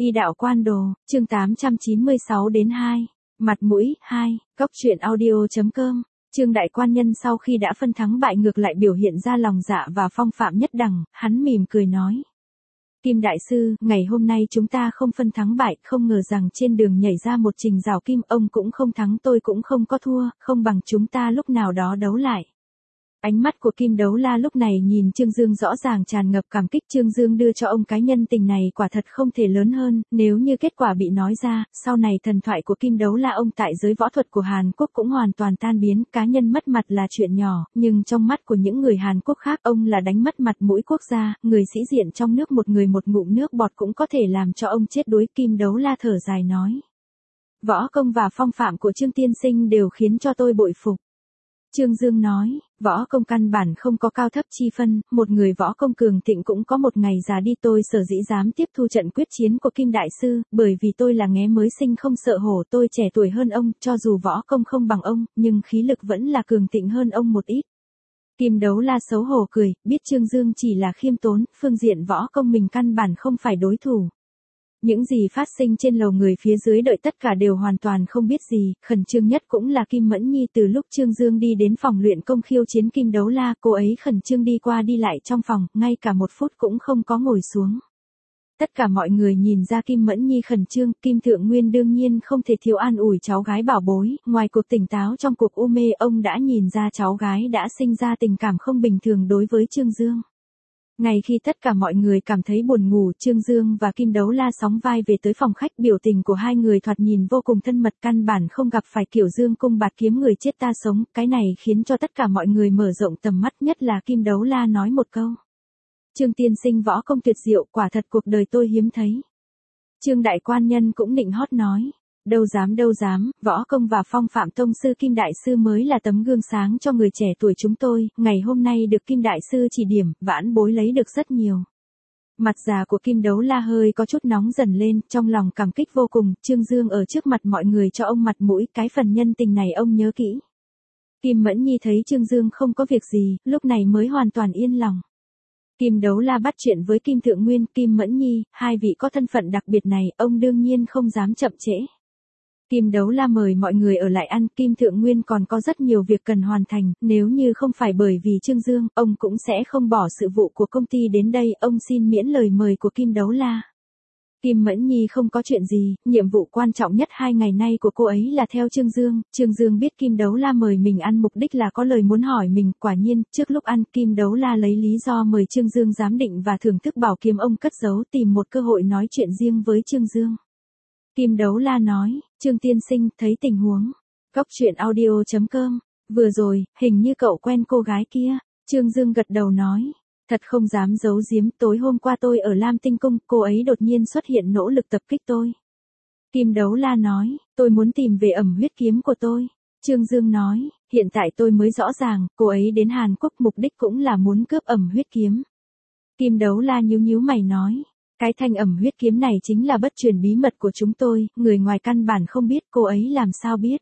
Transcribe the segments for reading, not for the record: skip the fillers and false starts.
Y đạo quan đồ, chương 896 đến 2. Mặt mũi, 2, Cốc truyện audio.com. Trương đại quan nhân sau khi đã phân thắng bại ngược lại biểu hiện ra lòng dạ và phong phạm nhất đẳng, hắn mỉm cười nói. Kim đại sư, ngày hôm nay chúng ta không phân thắng bại, không ngờ rằng trên đường nhảy ra một trình rào kim, ông cũng không thắng tôi cũng không có thua, không bằng chúng ta lúc nào đó đấu lại. Ánh mắt của Kim Đấu La lúc này nhìn Trương Dương rõ ràng tràn ngập cảm kích. Trương Dương đưa cho ông cái nhân tình này quả thật không thể lớn hơn, nếu như kết quả bị nói ra, sau này thần thoại của Kim Đấu La ông tại giới võ thuật của Hàn Quốc cũng hoàn toàn tan biến. Cá nhân mất mặt là chuyện nhỏ, nhưng trong mắt của những người Hàn Quốc khác ông là đánh mất mặt mũi quốc gia, người sĩ diện trong nước một người một ngụm nước bọt cũng có thể làm cho ông chết đuối. Kim Đấu La thở dài nói. Võ công và phong phạm của Trương tiên sinh đều khiến cho tôi bội phục. Trương Dương nói, võ công căn bản không có cao thấp chi phân, một người võ công cường thịnh cũng có một ngày già đi. Tôi sở dĩ dám tiếp thu trận quyết chiến của Kim Đại Sư, bởi vì tôi là nghé mới sinh không sợ hổ. Tôi trẻ tuổi hơn ông, cho dù võ công không bằng ông, nhưng khí lực vẫn là cường thịnh hơn ông một ít. Kim Đấu La xấu hổ cười, biết Trương Dương chỉ là khiêm tốn, phương diện võ công mình căn bản không phải đối thủ. Những gì phát sinh trên lầu người phía dưới đợi tất cả đều hoàn toàn không biết gì, khẩn trương nhất cũng là Kim Mẫn Nhi. Từ lúc Trương Dương đi đến phòng luyện công khiêu chiến Kim Đấu La, cô ấy khẩn trương đi qua đi lại trong phòng, ngay cả một phút cũng không có ngồi xuống. Tất cả mọi người nhìn ra Kim Mẫn Nhi khẩn trương, Kim Thượng Nguyên đương nhiên không thể thiếu an ủi cháu gái bảo bối, ngoài cuộc tỉnh táo trong cuộc u mê, ông đã nhìn ra cháu gái đã sinh ra tình cảm không bình thường đối với Trương Dương. Ngay khi tất cả mọi người cảm thấy buồn ngủ, Trương Dương và Kim Đấu La sóng vai về tới phòng khách. Biểu tình của hai người thoạt nhìn vô cùng thân mật, căn bản không gặp phải kiểu dương cung bạt kiếm người chết ta sống. Cái này khiến cho tất cả mọi người mở rộng tầm mắt, nhất là Kim Đấu La nói một câu. Trương tiên sinh võ công tuyệt diệu, quả thật cuộc đời tôi hiếm thấy. Trương đại quan nhân cũng nịnh hót nói. Đâu dám, võ công và phong phạm tông sư Kim Đại Sư mới là tấm gương sáng cho người trẻ tuổi chúng tôi, ngày hôm nay được Kim Đại Sư chỉ điểm, vãn bối lấy được rất nhiều. Mặt già của Kim Đấu La hơi có chút nóng dần lên, trong lòng cảm kích vô cùng. Trương Dương ở trước mặt mọi người cho ông mặt mũi, cái phần nhân tình này ông nhớ kỹ. Kim Mẫn Nhi thấy Trương Dương không có việc gì, lúc này mới hoàn toàn yên lòng. Kim Đấu La bắt chuyện với Kim Thượng Nguyên, Kim Mẫn Nhi, hai vị có thân phận đặc biệt này, ông đương nhiên không dám chậm trễ. Kim Đấu La mời mọi người ở lại ăn, Kim Thượng Nguyên còn có rất nhiều việc cần hoàn thành, nếu như không phải bởi vì Trương Dương, ông cũng sẽ không bỏ sự vụ của công ty đến đây, ông xin miễn lời mời của Kim Đấu La. Kim Mẫn Nhi không có chuyện gì, nhiệm vụ quan trọng nhất 2 ngày nay của cô ấy là theo Trương Dương. Trương Dương biết Kim Đấu La mời mình ăn mục đích là có lời muốn hỏi mình, quả nhiên, trước lúc ăn, Kim Đấu La lấy lý do mời Trương Dương giám định và thưởng thức bảo kiếm ông cất giấu, tìm một cơ hội nói chuyện riêng với Trương Dương. Kim Đấu La nói, Trương tiên sinh, thấy tình huống. Cốc truyện audio.com, vừa rồi, hình như cậu quen cô gái kia. Trương Dương gật đầu nói, thật không dám giấu giếm, tối hôm qua tôi ở Lam Tinh Cung, cô ấy đột nhiên xuất hiện nỗ lực tập kích tôi. Kim Đấu La nói, tôi muốn tìm về ẩm huyết kiếm của tôi. Trương Dương nói, hiện tại tôi mới rõ ràng, cô ấy đến Hàn Quốc mục đích cũng là muốn cướp ẩm huyết kiếm. Kim Đấu La nhíu mày nói. Cái thanh ẩm huyết kiếm này chính là bất truyền bí mật của chúng tôi, người ngoài căn bản không biết, cô ấy làm sao biết.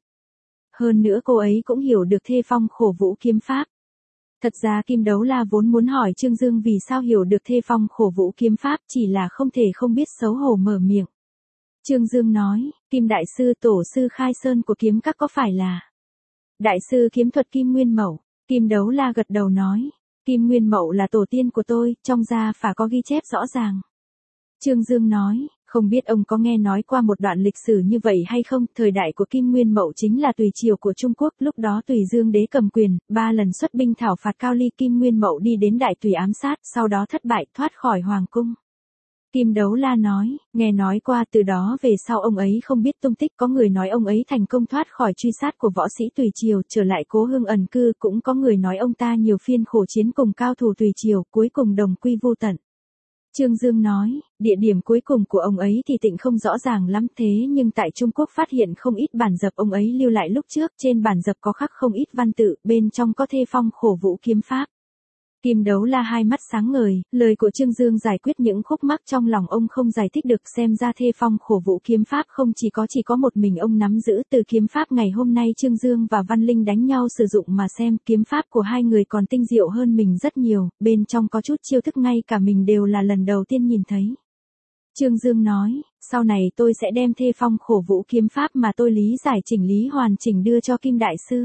Hơn nữa cô ấy cũng hiểu được thê phong khổ vũ kiếm pháp. Thật ra Kim Đấu La vốn muốn hỏi Trương Dương vì sao hiểu được thê phong khổ vũ kiếm pháp, chỉ là không thể không biết xấu hổ mở miệng. Trương Dương nói, Kim Đại Sư tổ sư khai sơn của kiếm các có phải là Đại sư kiếm thuật Kim Nguyên Mậu? Kim Đấu La gật đầu nói, Kim Nguyên Mậu là tổ tiên của tôi, trong gia phả có ghi chép rõ ràng. Trương Dương nói, không biết ông có nghe nói qua một đoạn lịch sử như vậy hay không, thời đại của Kim Nguyên Mậu chính là tùy triều của Trung Quốc, lúc đó Tùy Dương đế cầm quyền, 3 lần xuất binh thảo phạt Cao Ly, Kim Nguyên Mậu đi đến Đại Tùy ám sát, sau đó thất bại, thoát khỏi hoàng cung. Kim Đấu La nói, nghe nói qua, từ đó về sau ông ấy không biết tung tích, có người nói ông ấy thành công thoát khỏi truy sát của võ sĩ Tùy triều, trở lại cố hương ẩn cư, cũng có người nói ông ta nhiều phiên khổ chiến cùng cao thủ Tùy triều, cuối cùng đồng quy vô tận. Trương Dương nói, địa điểm cuối cùng của ông ấy thì tịnh không rõ ràng lắm, thế nhưng tại Trung Quốc phát hiện không ít bản dập ông ấy lưu lại lúc trước, trên bản dập có khắc không ít văn tự, bên trong có thê phong khổ vũ kiếm pháp. Kim Đấu La hai mắt sáng ngời, lời của Trương Dương giải quyết những khúc mắc trong lòng ông không giải thích được, xem ra thê phong khổ vũ kiếm pháp không chỉ có một mình ông nắm giữ. Từ kiếm pháp ngày hôm nay Trương Dương và Văn Linh đánh nhau sử dụng mà xem, kiếm pháp của hai người còn tinh diệu hơn mình rất nhiều, bên trong có chút chiêu thức ngay cả mình đều là lần đầu tiên nhìn thấy. Trương Dương nói, sau này tôi sẽ đem thê phong khổ vũ kiếm pháp mà tôi lý giải chỉnh lý hoàn chỉnh đưa cho Kim Đại Sư.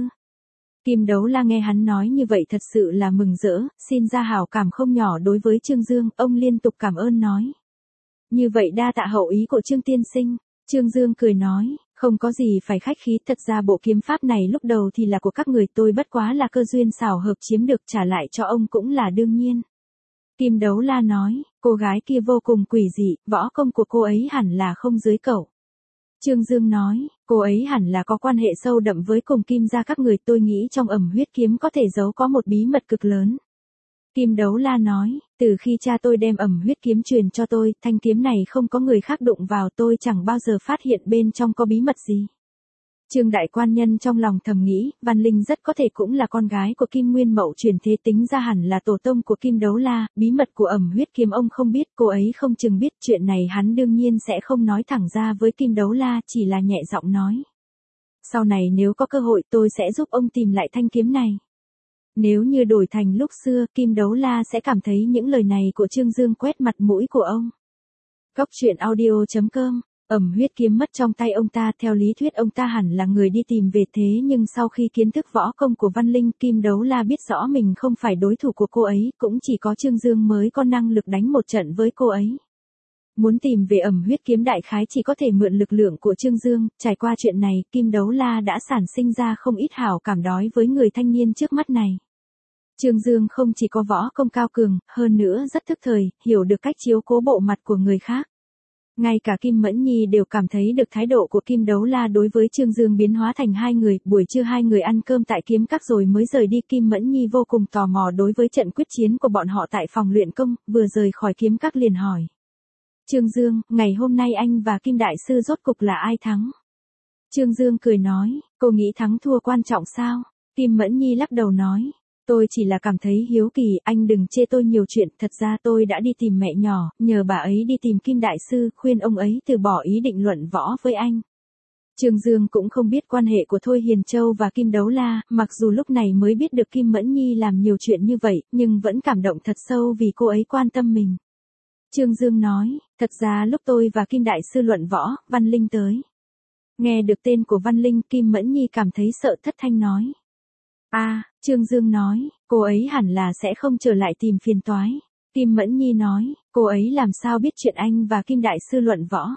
Kim Đấu La nghe hắn nói như vậy thật sự là mừng rỡ, xin ra hảo cảm không nhỏ đối với Trương Dương, ông liên tục cảm ơn nói. Như vậy đa tạ hậu ý của Trương tiên sinh. Trương Dương cười nói, không có gì phải khách khí, thật ra bộ kiếm pháp này lúc đầu thì là của các người, tôi bất quá là cơ duyên xảo hợp chiếm được, trả lại cho ông cũng là đương nhiên. Kim Đấu La nói, cô gái kia vô cùng quỷ dị, võ công của cô ấy hẳn là không dưới cậu. Trương Dương nói, cô ấy hẳn là có quan hệ sâu đậm với cùng Kim gia các người, tôi nghĩ trong ẩm huyết kiếm có thể giấu có một bí mật cực lớn. Kim Đấu La nói, từ khi cha tôi đem ẩm huyết kiếm truyền cho tôi, thanh kiếm này không có người khác đụng vào, tôi chẳng bao giờ phát hiện bên trong có bí mật gì. Trương đại quan nhân trong lòng thầm nghĩ, Văn Linh rất có thể cũng là con gái của Kim Nguyên Mậu truyền thế, tính ra hẳn là tổ tông của Kim Đấu La, bí mật của ẩm huyết kiếm ông không biết, cô ấy không chừng biết, chuyện này hắn đương nhiên sẽ không nói thẳng ra với Kim Đấu La, chỉ là nhẹ giọng nói. Sau này nếu có cơ hội tôi sẽ giúp ông tìm lại thanh kiếm này. Nếu như đổi thành lúc xưa, Kim Đấu La sẽ cảm thấy những lời này của Trương Dương quét mặt mũi của ông. Cóc truyện audio.com. Ẩm huyết kiếm mất trong tay ông ta, theo lý thuyết ông ta hẳn là người đi tìm về, thế nhưng sau khi kiến thức võ công của Văn Linh, Kim Đấu La biết rõ mình không phải đối thủ của cô ấy, cũng chỉ có Trương Dương mới có năng lực đánh một trận với cô ấy. Muốn tìm về ẩm huyết kiếm đại khái chỉ có thể mượn lực lượng của Trương Dương, trải qua chuyện này, Kim Đấu La đã sản sinh ra không ít hảo cảm đối với người thanh niên trước mắt này. Trương Dương không chỉ có võ công cao cường, hơn nữa rất thức thời, hiểu được cách chiếu cố bộ mặt của người khác. Ngay cả Kim Mẫn Nhi đều cảm thấy được thái độ của Kim Đấu La đối với Trương Dương biến hóa thành hai người, buổi trưa hai người ăn cơm tại kiếm các rồi mới rời đi. Kim Mẫn Nhi vô cùng tò mò đối với trận quyết chiến của bọn họ tại phòng luyện công, vừa rời khỏi kiếm các liền hỏi. Trương Dương, ngày hôm nay anh và Kim Đại Sư rốt cục là ai thắng? Trương Dương cười nói, cô nghĩ thắng thua quan trọng sao? Kim Mẫn Nhi lắc đầu nói. Tôi chỉ là cảm thấy hiếu kỳ, anh đừng chê tôi nhiều chuyện, thật ra tôi đã đi tìm mẹ nhỏ, nhờ bà ấy đi tìm Kim Đại Sư, khuyên ông ấy từ bỏ ý định luận võ với anh. Trương Dương cũng không biết quan hệ của Thôi Hiền Châu và Kim Đấu La, mặc dù lúc này mới biết được Kim Mẫn Nhi làm nhiều chuyện như vậy, nhưng vẫn cảm động thật sâu vì cô ấy quan tâm mình. Trương Dương nói, thật ra lúc tôi và Kim Đại Sư luận võ, Văn Linh tới. Nghe được tên của Văn Linh, Kim Mẫn Nhi cảm thấy sợ thất thanh nói. Trương Dương nói, cô ấy hẳn là sẽ không trở lại tìm phiền toái. Kim Mẫn Nhi nói, cô ấy làm sao biết chuyện anh và Kim Đại Sư luận võ.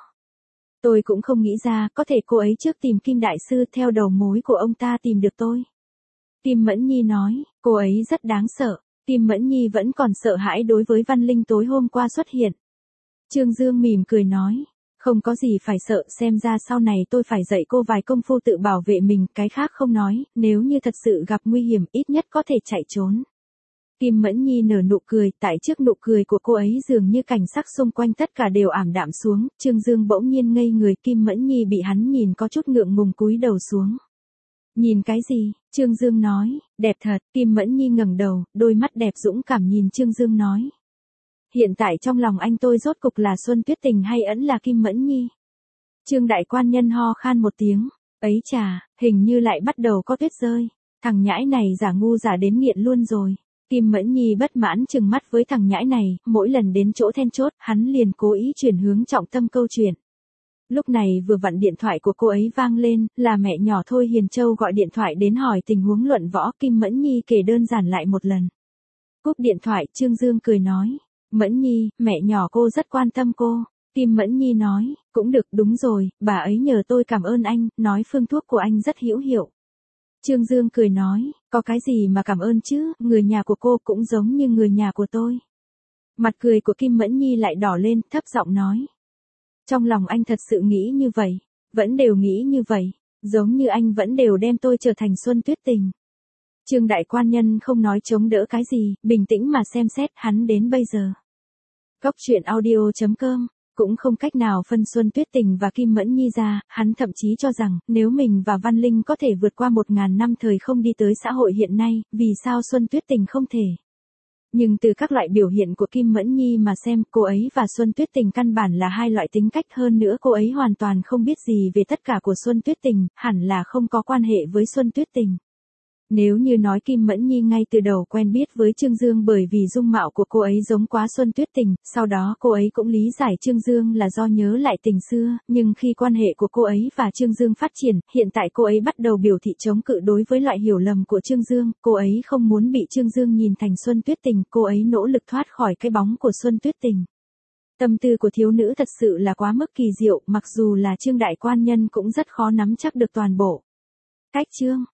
Tôi cũng không nghĩ ra, có thể cô ấy trước tìm Kim Đại Sư theo đầu mối của ông ta tìm được tôi. Kim Mẫn Nhi nói, cô ấy rất đáng sợ. Kim Mẫn Nhi vẫn còn sợ hãi đối với Văn Linh tối hôm qua xuất hiện. Trương Dương mỉm cười nói. Không có gì phải sợ, xem ra sau này tôi phải dạy cô vài công phu tự bảo vệ mình, cái khác không nói, nếu như thật sự gặp nguy hiểm ít nhất có thể chạy trốn. Kim Mẫn Nhi nở nụ cười, tại trước nụ cười của cô ấy dường như cảnh sắc xung quanh tất cả đều ảm đạm xuống, Trương Dương bỗng nhiên ngây người, Kim Mẫn Nhi bị hắn nhìn có chút ngượng ngùng cúi đầu xuống. Nhìn cái gì? Trương Dương nói, đẹp thật, Kim Mẫn Nhi ngẩng đầu, đôi mắt đẹp dũng cảm nhìn Trương Dương nói. Hiện tại trong lòng anh tôi rốt cục là Xuân Tuyết Tình hay ẩn là Kim Mẫn Nhi? Trương đại quan nhân ho khan một tiếng, ấy chà, hình như lại bắt đầu có tuyết rơi. Thằng nhãi này giả ngu giả đến nghiện luôn rồi. Kim Mẫn Nhi bất mãn trừng mắt với thằng nhãi này, mỗi lần đến chỗ then chốt, hắn liền cố ý chuyển hướng trọng tâm câu chuyện. Lúc này vừa vặn điện thoại của cô ấy vang lên, là mẹ nhỏ Thôi Hiền Châu gọi điện thoại đến hỏi tình huống luận võ, Kim Mẫn Nhi kể đơn giản lại một lần. Cúp điện thoại, Trương Dương cười nói. Mẫn Nhi, mẹ nhỏ cô rất quan tâm cô. Kim Mẫn Nhi nói, cũng được, đúng rồi, bà ấy nhờ tôi cảm ơn anh, nói phương thuốc của anh rất hữu hiệu. Trương Dương cười nói, có cái gì mà cảm ơn chứ, người nhà của cô cũng giống như người nhà của tôi. Mặt cười của Kim Mẫn Nhi lại đỏ lên, thấp giọng nói. Trong lòng anh thật sự nghĩ như vậy, vẫn đều nghĩ như vậy, giống như anh vẫn đều đem tôi trở thành Xuân Tuyết Tình. Trương đại quan nhân không nói chống đỡ cái gì, bình tĩnh mà xem xét hắn đến bây giờ. Cóc truyện audio.com, cũng không cách nào phân Xuân Tuyết Tình và Kim Mẫn Nhi ra, hắn thậm chí cho rằng, nếu mình và Văn Linh có thể vượt qua 1000 năm thời không đi tới xã hội hiện nay, vì sao Xuân Tuyết Tình không thể? Nhưng từ các loại biểu hiện của Kim Mẫn Nhi mà xem, cô ấy và Xuân Tuyết Tình căn bản là hai loại tính cách, hơn nữa cô ấy hoàn toàn không biết gì về tất cả của Xuân Tuyết Tình, hẳn là không có quan hệ với Xuân Tuyết Tình. Nếu như nói Kim Mẫn Nhi ngay từ đầu quen biết với Trương Dương bởi vì dung mạo của cô ấy giống quá Xuân Tuyết Tình, sau đó cô ấy cũng lý giải Trương Dương là do nhớ lại tình xưa, nhưng khi quan hệ của cô ấy và Trương Dương phát triển, hiện tại cô ấy bắt đầu biểu thị chống cự đối với loại hiểu lầm của Trương Dương, cô ấy không muốn bị Trương Dương nhìn thành Xuân Tuyết Tình, cô ấy nỗ lực thoát khỏi cái bóng của Xuân Tuyết Tình. Tâm tư của thiếu nữ thật sự là quá mức kỳ diệu, mặc dù là Trương đại quan nhân cũng rất khó nắm chắc được toàn bộ. Cách chương